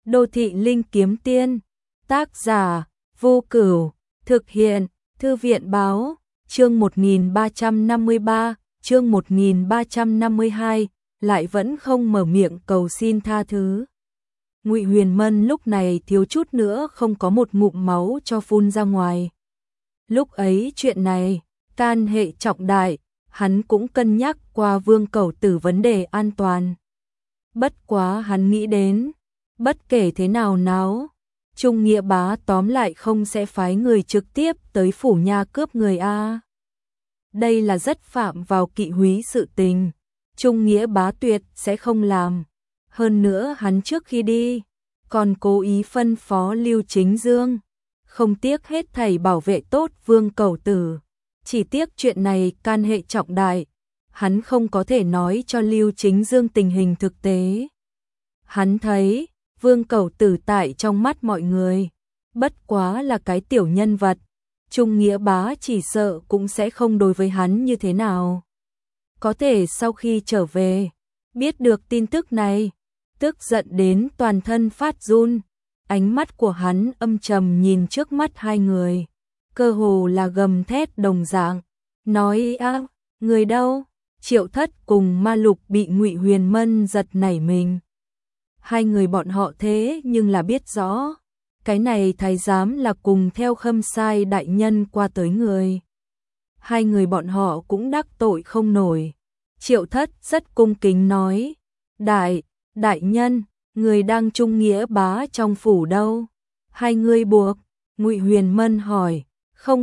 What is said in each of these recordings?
Đô thị linh kiếm tiên, tác giả, Vô Cửu, thực hiện, Thư viện báo, chương 1353, chương 1352, lại vẫn không mở miệng cầu xin tha thứ. Ngụy Huyền Mân lúc này thiếu chút nữa không có một ngụm máu cho phun ra ngoài. Lúc ấy chuyện này, can hệ trọng đại, hắn cũng cân nhắc qua Vương Cẩu Tử vấn đề an toàn. Bất quá hắn nghĩ đến, bất kể thế nào náo, Trung Nghĩa Bá tóm lại không sẽ phái người trực tiếp tới phủ nha cướp người a. Đây là rất phạm vào kỵ húy sự tình, Trung Nghĩa Bá tuyệt sẽ không làm. Hơn nữa hắn trước khi đi, còn cố ý phân phó Lưu Chính Dương, không tiếc hết thảy bảo vệ tốt Vương Cẩu Tử. Chỉ tiếc chuyện này can hệ trọng đại, hắn không có thể nói cho Lưu Chính Dương tình hình thực tế. Hắn thấy, Vương Cẩu Tử tại trong mắt mọi người, bất quá là cái tiểu nhân vật, Trung Nghĩa Bá chỉ sợ cũng sẽ không đối với hắn như thế nào. Có thể sau khi trở về, biết được tin tức này, tức giận đến toàn thân phát run, ánh mắt của hắn âm trầm nhìn trước mắt hai người, cơ hồ là gầm thét đồng dạng, nói người đâu? Triệu Thất cùng Ma Lục bị Ngụy Huyền Mân giật nảy mình. Hai người bọn họ thế nhưng là biết rõ, cái này thái giám là cùng theo Khâm Sai đại nhân qua tới người. Hai người bọn họ cũng đắc tội không nổi. Triệu Thất rất cung kính nói, đại nhân, người đang Trung Nghĩa Bá trong phủ đâu? Hai người buộc, Ngụy Huyền Mân hỏi, không,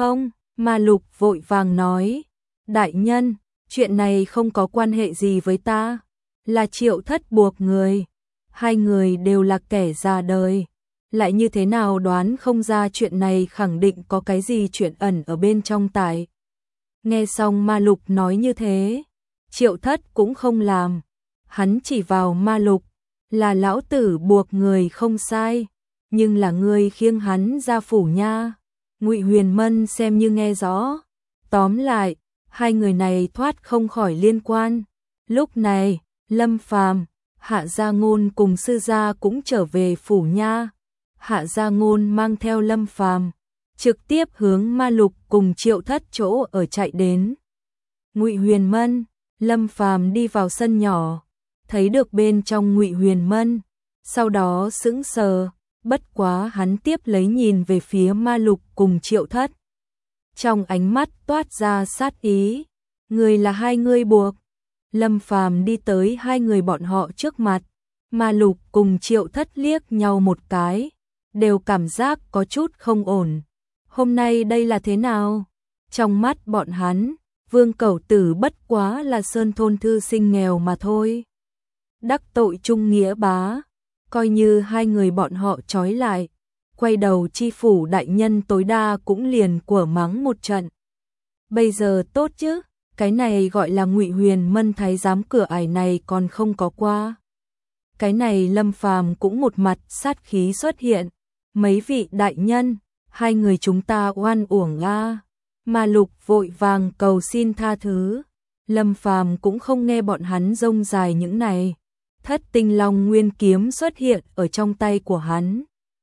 Ma Lục vội vàng nói, đại nhân, chuyện này không có quan hệ gì với ta, là Triệu Thất buộc người. Hai người đều là kẻ già đời, lại như thế nào đoán không ra chuyện này khẳng định có cái gì chuyện ẩn ở bên trong tại. Nghe xong Ma Lục nói như thế, Triệu Thất cũng không làm, hắn chỉ vào Ma Lục, là lão tử buộc người không sai, nhưng là ngươi khiêng hắn ra phủ nha. Ngụy Huyền Mân xem như nghe rõ, tóm lại, hai người này thoát không khỏi liên quan. Lúc này, Lâm Phàm, Hạ Gia Ngôn cùng sư gia cũng trở về phủ nha. Hạ Gia Ngôn mang theo Lâm Phàm, trực tiếp hướng Ma Lục cùng Triệu Thất chỗ ở chạy đến. Ngụy Huyền Mân, Lâm Phàm đi vào sân nhỏ, thấy được bên trong Ngụy Huyền Mân, sau đó sững sờ, bất quá hắn tiếp lấy nhìn về phía Ma Lục cùng Triệu Thất. Trong ánh mắt toát ra sát ý, người là hai người buộc. Lâm Phàm đi tới hai người bọn họ trước mặt, Ma Lục cùng Triệu Thất liếc nhau một cái, đều cảm giác có chút không ổn. Hôm nay đây là thế nào? Trong mắt bọn hắn, Vương Cẩu Tử bất quá là sơn thôn thư sinh nghèo mà thôi. Đắc tội Trung Nghĩa Bá, coi như hai người bọn họ trói lại, quay đầu chi phủ đại nhân tối đa cũng liền của mắng một trận. Bây giờ tốt chứ? Cái này gọi là Ngụy Huyền Mân thái giám cửa ải này còn không có qua. Cái này Lâm Phàm cũng một mặt sát khí xuất hiện. Mấy vị đại nhân, hai người chúng ta oan uổng a. Ma Lục vội vàng cầu xin tha thứ. Lâm Phàm cũng không nghe bọn hắn rông dài những này. Thất Tinh Long Nguyên kiếm xuất hiện ở trong tay của hắn.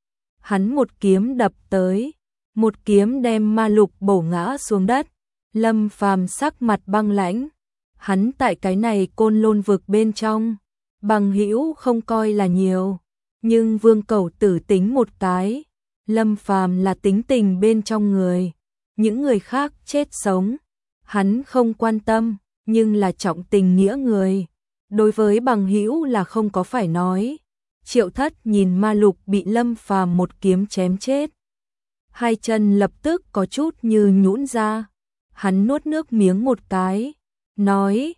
Hắn một kiếm đập tới, một kiếm đem Ma Lục bổ ngã xuống đất. Lâm Phàm sắc mặt băng lãnh, hắn tại cái này Côn Lôn vực bên trong, bằng hữu không coi là nhiều, nhưng Vương Cẩu Tử tính một cái, Lâm Phàm là tính tình bên trong người, những người khác chết sống, hắn không quan tâm, nhưng là trọng tình nghĩa người, đối với bằng hữu là không có phải nói. Triệu Thất nhìn Ma Lục bị Lâm Phàm một kiếm chém chết, hai chân lập tức có chút như nhũn ra. Hắn nuốt nước miếng một cái, nói,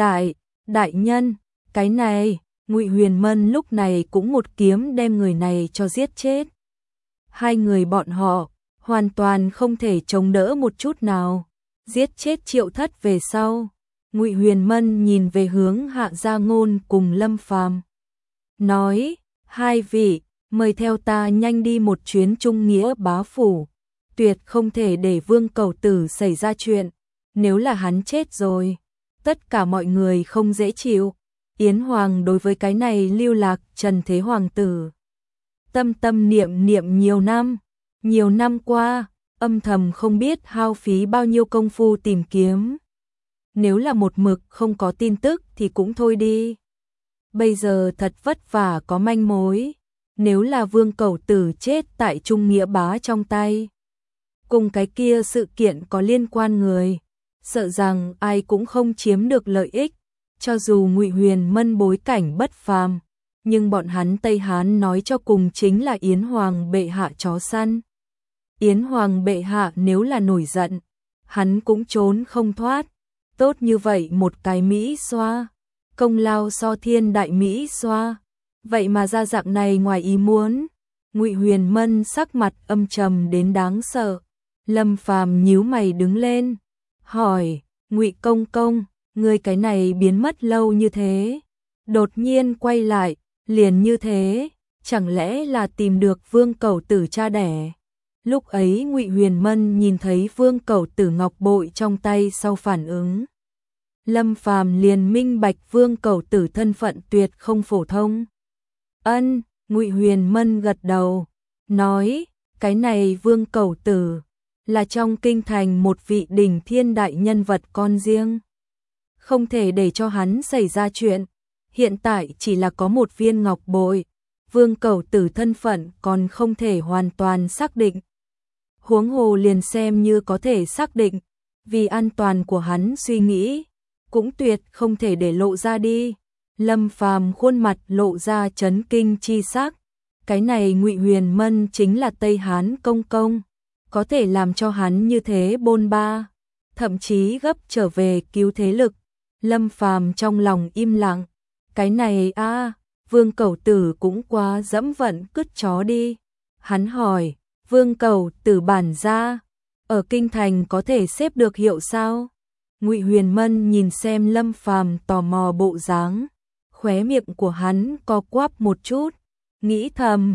đại nhân, cái này, Ngụy Huyền Mân lúc này cũng một kiếm đem người này cho giết chết. Hai người bọn họ, hoàn toàn không thể chống đỡ một chút nào, giết chết Triệu Thất về sau. Ngụy Huyền Mân nhìn về hướng Hạ Gia Ngôn cùng Lâm Phàm, nói, hai vị, mời theo ta nhanh đi một chuyến Trung Nghĩa Bá phủ. Tuyệt không thể để Vương Cẩu Tử xảy ra chuyện, nếu là hắn chết rồi, tất cả mọi người không dễ chịu. Yến Hoàng đối với cái này lưu lạc trần thế hoàng tử, tâm tâm niệm niệm nhiều năm qua, âm thầm không biết hao phí bao nhiêu công phu tìm kiếm. Nếu là một mực không có tin tức thì cũng thôi đi. Bây giờ thật vất vả có manh mối, nếu là Vương Cẩu Tử chết tại Trung Nghĩa Bá trong tay, cùng cái kia sự kiện có liên quan người, sợ rằng ai cũng không chiếm được lợi ích, cho dù Ngụy Huyền Mân bối cảnh bất phàm, nhưng bọn hắn Tây Hán nói cho cùng chính là Yến Hoàng bệ hạ chó săn. Yến Hoàng bệ hạ nếu là nổi giận, hắn cũng trốn không thoát. Tốt như vậy một cái Mỹ xoa, công lao so thiên đại Mỹ xoa, vậy mà ra dạng này ngoài ý muốn. Ngụy Huyền Mân sắc mặt âm trầm đến đáng sợ. Lâm Phàm nhíu mày đứng lên, hỏi: Ngụy công công, người cái này biến mất lâu như thế, đột nhiên quay lại, liền như thế, chẳng lẽ là tìm được Vương Cẩu Tử cha đẻ? Lúc ấy Ngụy Huyền Mân nhìn thấy Vương Cẩu Tử ngọc bội trong tay sau phản ứng. Lâm Phàm liền minh bạch Vương Cẩu Tử thân phận tuyệt không phổ thông. Ân, Ngụy Huyền Mân gật đầu, nói, cái này Vương Cẩu Tử là trong kinh thành một vị đỉnh thiên đại nhân vật con riêng. Không thể để cho hắn xảy ra chuyện, hiện tại chỉ là có một viên ngọc bội, Vương Cẩu Tử thân phận còn không thể hoàn toàn xác định. Huống hồ liền xem như có thể xác định, vì an toàn của hắn suy nghĩ, cũng tuyệt không thể để lộ ra đi. Lâm Phàm khuôn mặt lộ ra chấn kinh chi sắc, cái này Ngụy Huyền Mân chính là Tây Hán công công, có thể làm cho hắn như thế bôn ba, thậm chí gấp trở về cứu thế lực. Lâm Phàm trong lòng im lặng, cái này Vương Cẩu Tử cũng quá dẫm vận cứt chó đi. Hắn hỏi, Vương Cẩu Tử bản gia ở kinh thành có thể xếp được hiệu sao? Ngụy Huyền Mân nhìn xem Lâm Phàm tò mò bộ dáng, khóe miệng của hắn co quắp một chút, nghĩ thầm,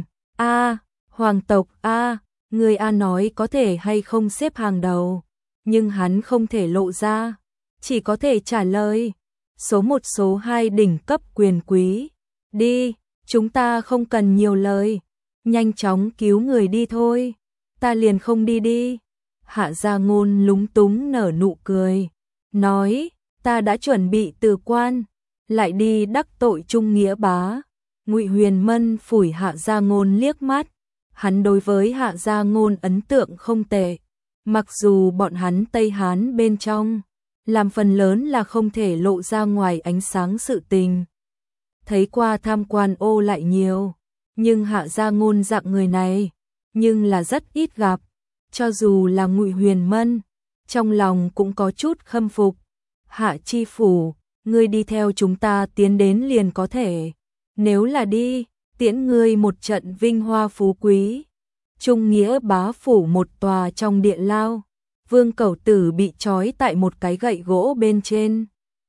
hoàng tộc người nói có thể hay không xếp hàng đầu, nhưng hắn không thể lộ ra, chỉ có thể trả lời, số 1 số 2 đỉnh cấp quyền quý. Đi, chúng ta không cần nhiều lời, nhanh chóng cứu người đi thôi, ta liền không đi. Hạ Gia Ngôn lúng túng nở nụ cười, nói, ta đã chuẩn bị từ quan, lại đi đắc tội Trung Nghĩa Bá. Ngụy Huyền Mân phủi Hạ Gia Ngôn liếc mắt, hắn đối với Hạ Gia Ngôn ấn tượng không tệ, mặc dù bọn hắn Tây Hán bên trong, làm phần lớn là không thể lộ ra ngoài ánh sáng sự tình. Thấy qua tham quan ô lại nhiều, nhưng Hạ Gia Ngôn dạng người này, nhưng là rất ít gặp, cho dù là Ngụy Huyền Mân, trong lòng cũng có chút khâm phục. Hạ chi phủ, ngươi đi theo chúng ta tiến đến liền có thể, nếu là đi, tiễn ngươi một trận vinh hoa phú quý. Trung Nghĩa Bá phủ một tòa trong địa lao, Vương Cẩu Tử bị trói tại một cái gậy gỗ bên trên.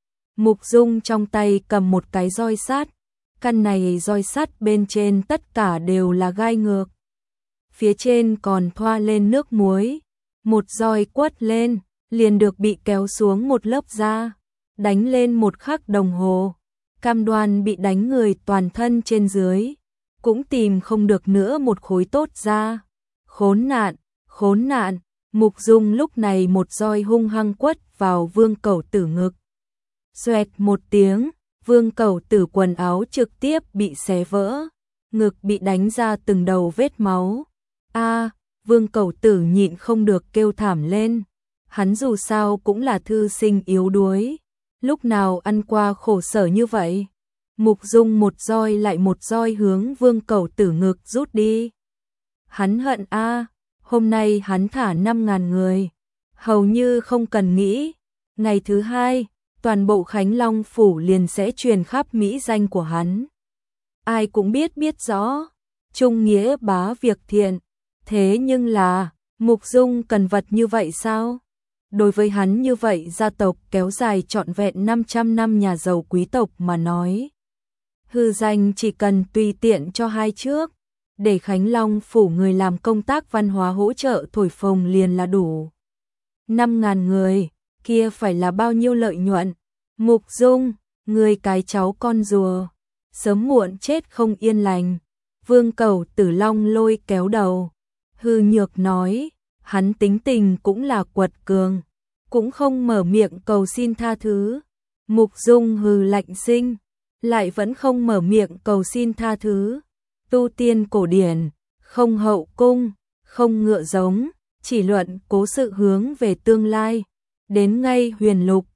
Mục Dung trong tay cầm một cái roi sắt, căn này roi sắt bên trên tất cả đều là gai ngược, phía trên còn thoa lên nước muối, một roi quất lên, liền được bị kéo xuống một lớp da, đánh lên một khắc đồng hồ, cam đoan bị đánh người toàn thân trên dưới, cũng tìm không được nữa một khối tốt da. Khốn nạn, Mục Dung lúc này một roi hung hăng quất vào Vương Cẩu Tử ngực. Xoẹt một tiếng, Vương Cẩu Tử quần áo trực tiếp bị xé vỡ, ngực bị đánh ra từng đầu vết máu. Vương Cẩu Tử nhịn không được kêu thảm lên, hắn dù sao cũng là thư sinh yếu đuối, lúc nào ăn qua khổ sở như vậy. Mục Dung một roi lại một roi hướng Vương Cẩu Tử ngực rút đi. Hắn hận hôm nay hắn thả 5.000 người, hầu như không cần nghĩ, ngày thứ 2, toàn bộ Khánh Long phủ liền sẽ truyền khắp mỹ danh của hắn. Ai cũng biết rõ, Trung Nghĩa Bá việc thiện, thế nhưng là, Mục Dung cần vật như vậy sao? Đối với hắn như vậy gia tộc kéo dài trọn vẹn 500 năm nhà giàu quý tộc mà nói, hư danh chỉ cần tùy tiện cho hai trước, để Khánh Long phủ người làm công tác văn hóa hỗ trợ thổi phồng liền là đủ. 5.000 người, kia phải là bao nhiêu lợi nhuận? Mục Dung, người cái cháu con rùa, sớm muộn chết không yên lành. Vương Cẩu Tử Long lôi kéo đầu, hư nhược nói, hắn tính tình cũng là quật cường, cũng không mở miệng cầu xin tha thứ. Mục Dung hừ lạnh sinh, lại vẫn không mở miệng cầu xin tha thứ. Tu tiên cổ điển, không hậu cung, không ngựa giống, chỉ luận cố sự hướng về tương lai. Đến ngay huyền lục,